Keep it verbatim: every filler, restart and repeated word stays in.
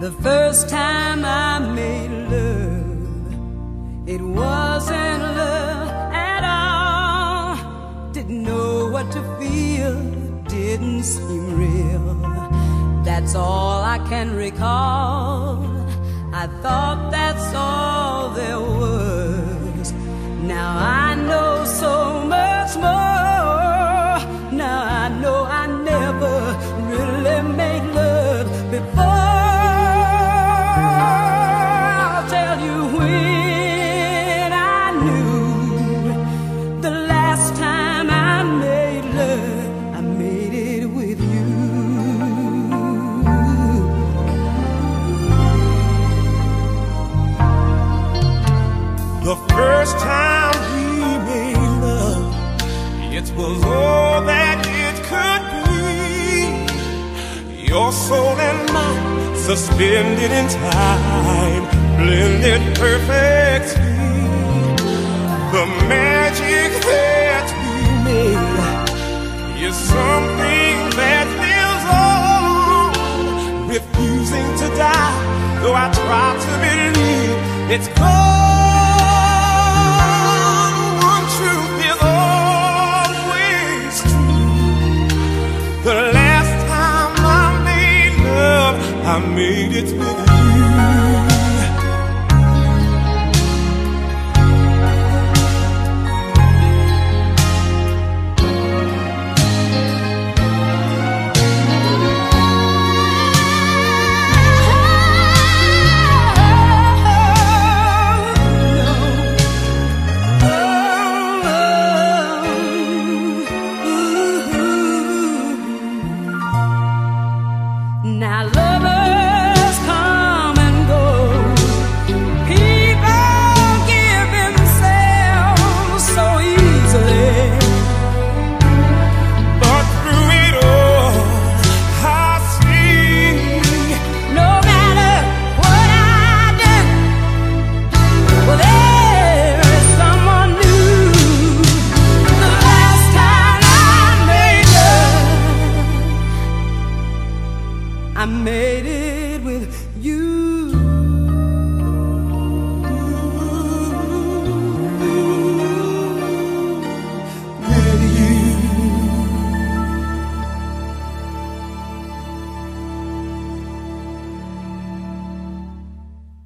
The first time I made love, it wasn't love at all. Didn't know what to feel, didn't seem real. That's all I can recall. I thought that's all there was. Now I know so much more. Now I know I never really made love before. I'll tell you when I knew the last time I made love, I made it with you. The first time we made love, it was all that it could be. Your soul and mine, suspended in time, blended perfectly. The magic that we made is something that lives on, refusing to die, though I try to believe it's gone. One truth is always true. The last time I made love, I made it with you. Now lovers come and go, people give themselves so easily, But through it all, I see, no matter what I do, well there is someone new. The last time I made love, I made it with you.